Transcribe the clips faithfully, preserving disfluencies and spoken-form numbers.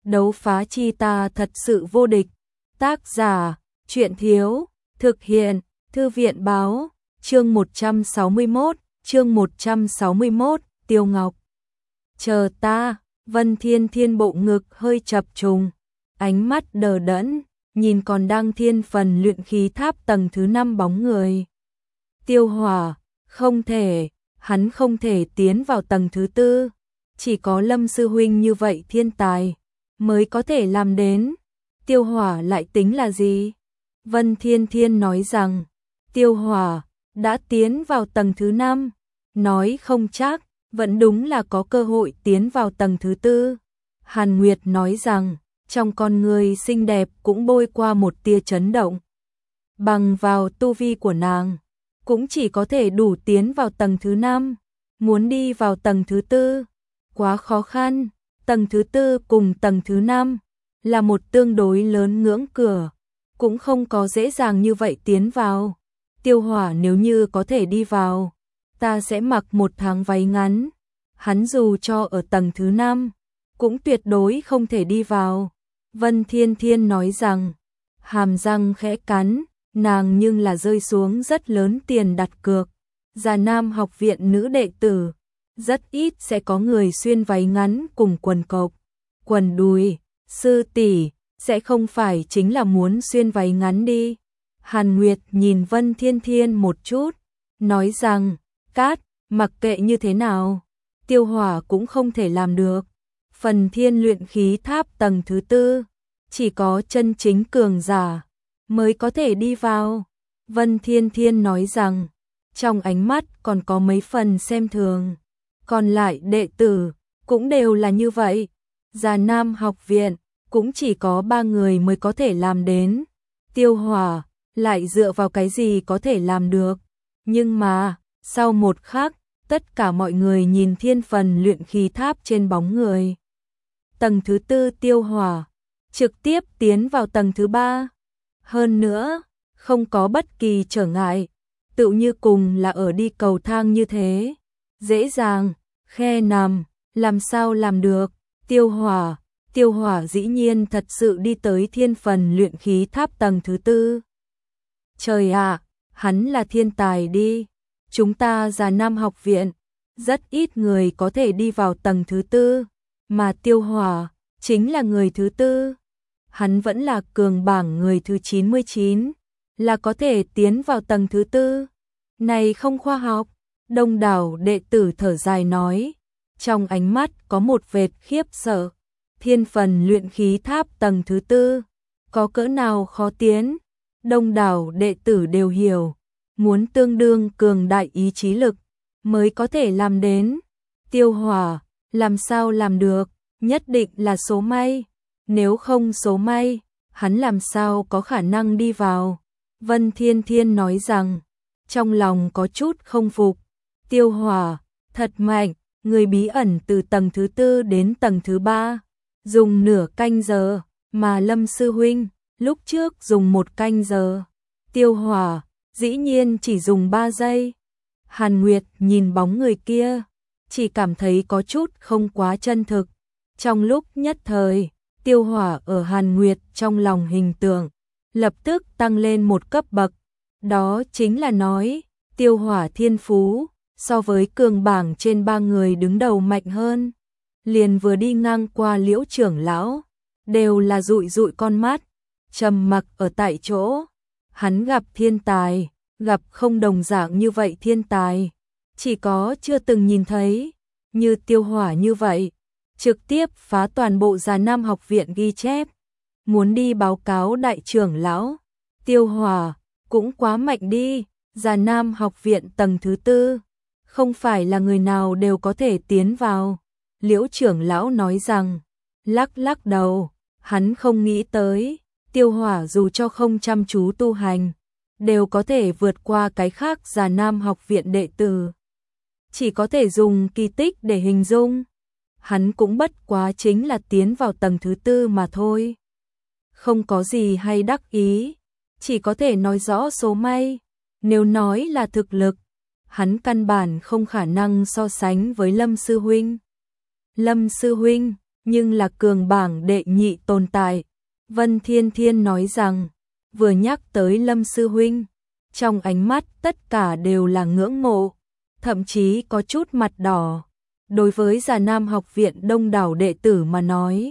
Đấu phá chi ta thật sự vô địch. Tác giả, Truyện Thiếu, thực hiện, Thư viện Báo, chương một trăm sáu mươi mốt, chương một trăm sáu mươi mốt, Tiêu Ngọc. Chờ ta, Vân Thiên Thiên bộ ngực hơi chập trùng, ánh mắt đờ đẫn, nhìn còn đang thiên phần luyện khí tháp tầng thứ năm bóng người. Tiêu Hỏa, không thể, hắn không thể tiến vào tầng thứ tư, chỉ có Lâm sư huynh như vậy thiên tài mới có thể làm đến. Tiêu Hỏa lại tính là gì? Vân Thiên Thiên nói rằng, Tiêu Hỏa đã tiến vào tầng thứ năm, nói không chắc, vẫn đúng là có cơ hội tiến vào tầng thứ tư. Hàn Nguyệt nói rằng, trong con người xinh đẹp cũng bôi qua một tia chấn động. Bằng vào tu vi của nàng, cũng chỉ có thể đủ tiến vào tầng thứ năm, muốn đi vào tầng thứ tư, quá khó khăn. Tầng thứ tư cùng tầng thứ năm là một tương đối lớn ngưỡng cửa, cũng không có dễ dàng như vậy tiến vào. Tiêu Hỏa nếu như có thể đi vào, ta sẽ mặc một tháng váy ngắn. Hắn dù cho ở tầng thứ năm, cũng tuyệt đối không thể đi vào. Vân Thiên Thiên nói rằng, hàm răng khẽ cắn, nàng nhưng là rơi xuống rất lớn tiền đặt cược. Già Nam học viện nữ đệ tử, rất ít sẽ có người xuyên váy ngắn cùng quần cộc, quần đùi. Sư tỷ sẽ không phải chính là muốn xuyên váy ngắn đi. Hàn Nguyệt nhìn Vân Thiên Thiên một chút, nói rằng, cát, mặc kệ như thế nào, Tiêu Hỏa cũng không thể làm được. Phần thiên luyện khí tháp tầng thứ tư, chỉ có chân chính cường giả mới có thể đi vào. Vân Thiên Thiên nói rằng, trong ánh mắt còn có mấy phần xem thường. Còn lại đệ tử cũng đều là như vậy. Già Nam học viện cũng chỉ có ba người mới có thể làm đến. Tiêu Hỏa lại dựa vào cái gì có thể làm được? Nhưng mà, sau một khắc, tất cả mọi người nhìn thiên phần luyện khí tháp trên bóng người. Tầng thứ tư Tiêu Hỏa trực tiếp tiến vào tầng thứ ba. Hơn nữa, không có bất kỳ trở ngại, tựu như cùng là ở đi cầu thang như thế. Dễ dàng, khe nằm, làm sao làm được? Tiêu Hỏa, Tiêu Hỏa dĩ nhiên thật sự đi tới thiên phần luyện khí tháp tầng thứ tư. Trời ạ, hắn là thiên tài đi. Chúng ta Già Nam học viện, rất ít người có thể đi vào tầng thứ tư, mà Tiêu Hỏa chính là người thứ tư. Hắn vẫn là cường bảng người thứ chín mươi chín, là có thể tiến vào tầng thứ tư. Này không khoa học. Đông đảo đệ tử thở dài nói, trong ánh mắt có một vệt khiếp sợ. Thiên phần luyện khí tháp tầng thứ tư, có cỡ nào khó tiến? Đông đảo đệ tử đều hiểu, muốn tương đương cường đại ý chí lực mới có thể làm đến. Tiêu Hỏa làm sao làm được? Nhất định là số may. Nếu không số may, hắn làm sao có khả năng đi vào? Vân Thiên Thiên nói rằng, trong lòng có chút không phục. Tiêu Hỏa thật mạnh, người bí ẩn từ tầng thứ tư đến tầng thứ ba, dùng nửa canh giờ, mà Lâm sư huynh lúc trước dùng một canh giờ. Tiêu Hỏa dĩ nhiên chỉ dùng ba giây. Hàn Nguyệt nhìn bóng người kia, chỉ cảm thấy có chút không quá chân thực. Trong lúc nhất thời, Tiêu Hỏa ở Hàn Nguyệt trong lòng hình tượng lập tức tăng lên một cấp bậc. Đó chính là nói, Tiêu Hỏa thiên phú so với cường bảng trên ba người đứng đầu mạnh hơn. Liền vừa đi ngang qua Liễu trưởng lão, đều là dụi dụi con mắt, trầm mặc ở tại chỗ. Hắn gặp thiên tài, gặp không đồng dạng như vậy thiên tài, chỉ có chưa từng nhìn thấy. Như Tiêu Hỏa như vậy, trực tiếp phá toàn bộ Già Nam học viện ghi chép, muốn đi báo cáo đại trưởng lão. Tiêu Hỏa cũng quá mạnh đi. Già Nam học viện tầng thứ tư, không phải là người nào đều có thể tiến vào. Liễu trưởng lão nói rằng, lắc lắc đầu, hắn không nghĩ tới, Tiêu Hỏa dù cho không chăm chú tu hành, đều có thể vượt qua cái khác Già Nam học viện đệ tử. Chỉ có thể dùng kỳ tích để hình dung. Hắn cũng bất quá chính là tiến vào tầng thứ tư mà thôi. Không có gì hay đắc ý, chỉ có thể nói rõ số may. Nếu nói là thực lực, hắn căn bản không khả năng so sánh với Lâm sư huynh. Lâm sư huynh, nhưng là cường bảng đệ nhị tồn tại. Vân Thiên Thiên nói rằng, vừa nhắc tới Lâm sư huynh, trong ánh mắt tất cả đều là ngưỡng mộ, thậm chí có chút mặt đỏ. Đối với Già Nam học viện đông đảo đệ tử mà nói,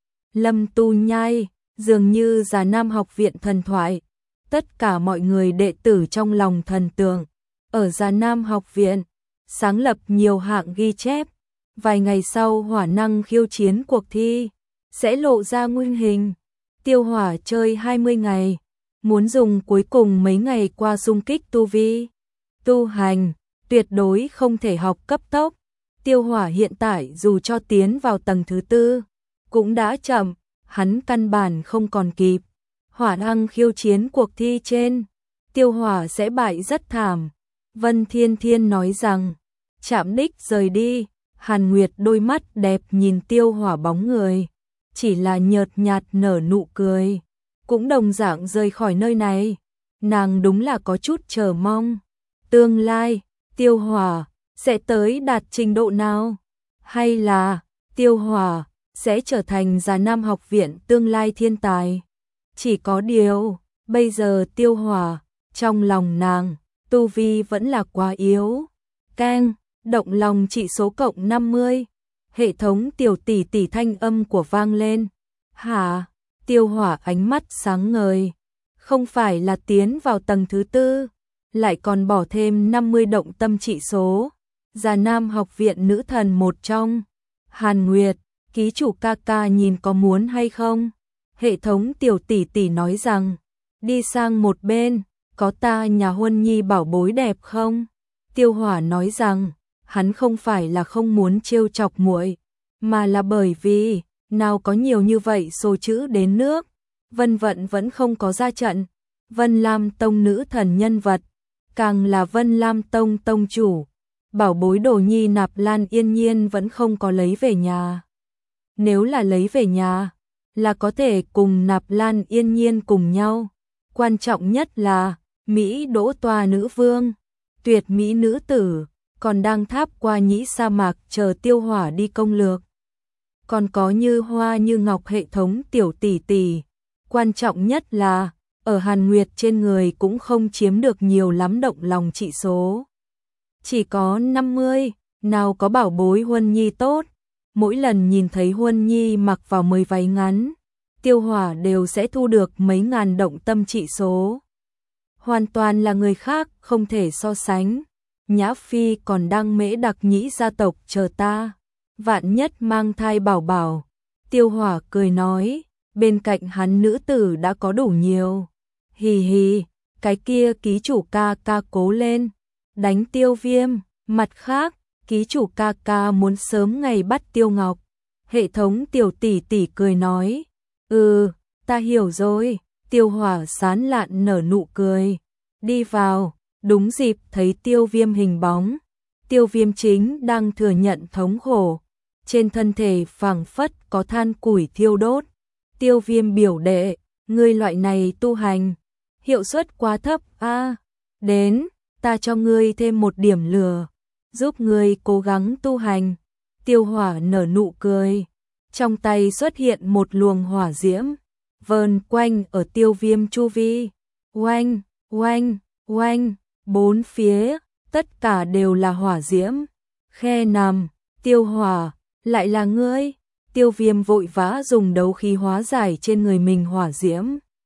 Lâm Tu Nhai dường như Già Nam học viện thần thoại, tất cả mọi người đệ tử trong lòng thần tượng. Ở Già Nam học viện, sáng lập nhiều hạng ghi chép, vài ngày sau hỏa năng khiêu chiến cuộc thi sẽ lộ ra nguyên hình. Tiêu Hỏa chơi hai mươi ngày, muốn dùng cuối cùng mấy ngày qua xung kích tu vi, tu hành, tuyệt đối không thể học cấp tốc. Tiêu Hỏa hiện tại dù cho tiến vào tầng thứ tư, cũng đã chậm, hắn căn bản không còn kịp. Hỏa năng khiêu chiến cuộc thi trên, Tiêu Hỏa sẽ bại rất thảm. Vân Thiên Thiên nói rằng, chạm đích rời đi, Hàn Nguyệt đôi mắt đẹp nhìn Tiêu Hỏa bóng người, chỉ là nhợt nhạt nở nụ cười, cũng đồng dạng rời khỏi nơi này. Nàng đúng là có chút chờ mong, tương lai, Tiêu Hỏa sẽ tới đạt trình độ nào? Hay là Tiêu Hỏa sẽ trở thành Già Nam học viện tương lai thiên tài? Chỉ có điều, bây giờ Tiêu Hỏa, trong lòng nàng, tu vi vẫn là quá yếu. Keng, động lòng chỉ số cộng năm mươi. Hệ thống tiểu tỷ tỷ thanh âm của vang lên. Hả? Tiêu Hỏa ánh mắt sáng ngời. Không phải là tiến vào tầng thứ tư, lại còn bỏ thêm năm mươi động tâm trị số. Già Nam học viện nữ thần một trong. Hàn Nguyệt, ký chủ ca ca nhìn có muốn hay không? Hệ thống tiểu tỷ tỷ nói rằng, đi sang một bên, có ta nhà Huân Nhi bảo bối đẹp không? Tiêu Hỏa nói rằng, hắn không phải là không muốn trêu chọc muội, mà là bởi vì, nào có nhiều như vậy số chữ đến nước. Vân Vận vẫn không có ra trận. Vân Lam Tông nữ thần nhân vật, càng là Vân Lam Tông tông chủ. Bảo bối Đồ Nhi Nạp Lan Yên Nhiên vẫn không có lấy về nhà. Nếu là lấy về nhà, là có thể cùng Nạp Lan Yên Nhiên cùng nhau. Quan trọng nhất là, Mỹ Đỗ Tòa nữ vương, tuyệt mỹ nữ tử, còn đang tháp qua nhĩ sa mạc chờ Tiêu Hỏa đi công lược. Còn có Như Hoa Như Ngọc hệ thống tiểu tỷ tỷ. Quan trọng nhất là, ở Hàn Nguyệt trên người cũng không chiếm được nhiều lắm động lòng trị số. Chỉ có năm mươi, nào có bảo bối Huân Nhi tốt. Mỗi lần nhìn thấy Huân Nhi mặc vào mới váy ngắn, Tiêu Hỏa đều sẽ thu được mấy ngàn động tâm trị số. Hoàn toàn là người khác không thể so sánh. Nhã Phi còn đang mễ đặc nhĩ gia tộc chờ ta, vạn nhất mang thai bảo bảo. Tiêu Hỏa cười nói, bên cạnh hắn nữ tử đã có đủ nhiều. Hì hì, cái kia ký chủ ca ca cố lên, đánh Tiêu Viêm. Mặt khác, ký chủ ca ca muốn sớm ngày bắt Tiêu Ngọc. Hệ thống tiểu tỷ tỷ cười nói, ừ, ta hiểu rồi. Tiêu Hỏa sán lạn nở nụ cười, đi vào, đúng dịp thấy Tiêu Viêm hình bóng. Tiêu Viêm chính đang thừa nhận thống khổ, trên thân thể phảng phất có than củi thiêu đốt. Tiêu Viêm biểu đệ, ngươi loại này tu hành, hiệu suất quá thấp a. À, đến, ta cho ngươi thêm một điểm lửa, giúp ngươi cố gắng tu hành. Tiêu Hỏa nở nụ cười, trong tay xuất hiện một luồng hỏa diễm, vờn quanh ở Tiêu Viêm chu vi. Oanh, oanh, oanh, bốn phía, tất cả đều là hỏa diễm. Khe nằm, Tiêu Hỏa, lại là ngươi. Tiêu Viêm vội vã dùng đấu khí hóa giải trên người mình hỏa diễm.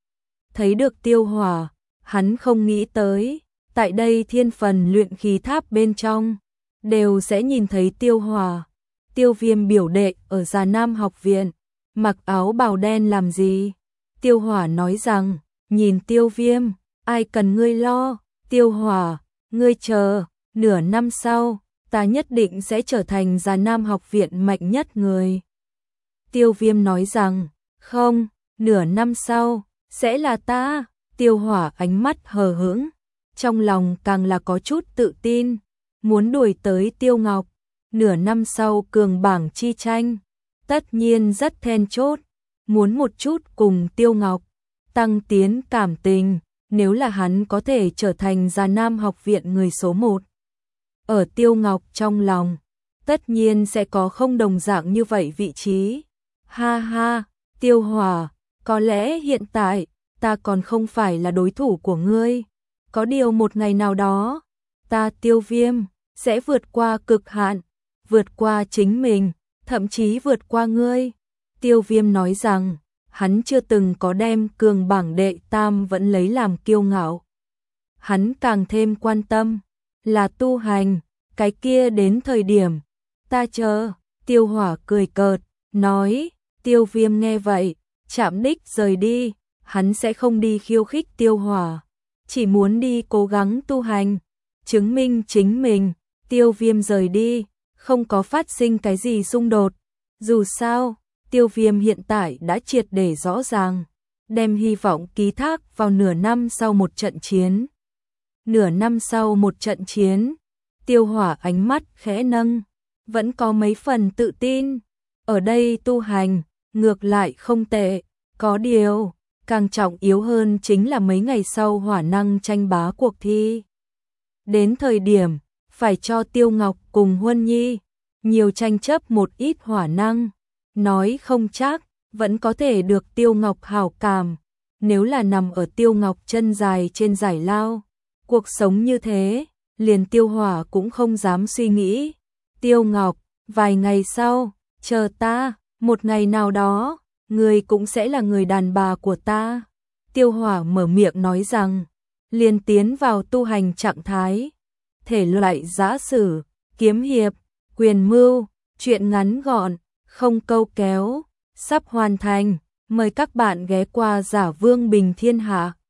Thấy được Tiêu Hỏa, hắn không nghĩ tới, tại đây thiên phần luyện khí tháp bên trong, đều sẽ nhìn thấy Tiêu Hỏa. Tiêu Viêm biểu đệ ở Già Nam học viện, mặc áo bào đen làm gì? Tiêu Hỏa nói rằng, nhìn Tiêu Viêm, ai cần ngươi lo. Tiêu Hỏa, ngươi chờ, nửa năm sau, ta nhất định sẽ trở thành Già Nam học viện mạnh nhất người. Tiêu Viêm nói rằng, không, nửa năm sau, sẽ là ta. Tiêu Hỏa ánh mắt hờ hững, trong lòng càng là có chút tự tin, muốn đuổi tới Tiêu Ngọc. Nửa năm sau cường bảng chi tranh, tất nhiên rất then chốt, muốn một chút cùng Tiêu Ngọc tăng tiến cảm tình, nếu là hắn có thể trở thành Già Nam học viện người số một. Ở Tiêu Ngọc trong lòng, tất nhiên sẽ có không đồng dạng như vậy vị trí. Ha ha, Tiêu Hỏa, có lẽ hiện tại ta còn không phải là đối thủ của ngươi. Có điều một ngày nào đó, ta Tiêu Viêm sẽ vượt qua cực hạn, vượt qua chính mình, thậm chí vượt qua ngươi. Tiêu Viêm nói rằng, hắn chưa từng có đem cường bảng đệ tam vẫn lấy làm kiêu ngạo. Hắn càng thêm quan tâm là tu hành, cái kia đến thời điểm ta chờ. Tiêu Hỏa cười cợt, nói. Tiêu Viêm nghe vậy, chạm đích rời đi, hắn sẽ không đi khiêu khích Tiêu Hỏa, chỉ muốn đi cố gắng tu hành, chứng minh chính mình. Tiêu Viêm rời đi, không có phát sinh cái gì xung đột. Dù sao, Tiêu Viêm hiện tại đã triệt để rõ ràng, đem hy vọng ký thác vào nửa năm sau một trận chiến. Nửa năm sau một trận chiến, Tiêu Hỏa ánh mắt khẽ nâng, vẫn có mấy phần tự tin. Ở đây tu hành, ngược lại không tệ, có điều, càng trọng yếu hơn chính là mấy ngày sau hỏa năng tranh bá cuộc thi. Đến thời điểm, phải cho Tiêu Ngọc cùng Huân Nhi nhiều tranh chấp một ít hỏa năng, nói không chắc, vẫn có thể được Tiêu Ngọc hảo cảm. Nếu là nằm ở Tiêu Ngọc chân dài trên giải lao, cuộc sống như thế, liền Tiêu Hỏa cũng không dám suy nghĩ. Tiêu Ngọc, vài ngày sau, chờ ta, một ngày nào đó, người cũng sẽ là người đàn bà của ta. Tiêu Hỏa mở miệng nói rằng, liền tiến vào tu hành trạng thái. Thể loại giã sử, kiếm hiệp, quyền mưu, truyện ngắn gọn, không câu kéo, sắp hoàn thành. Mời các bạn ghé qua Giả Vương Bình Thiên Hạ.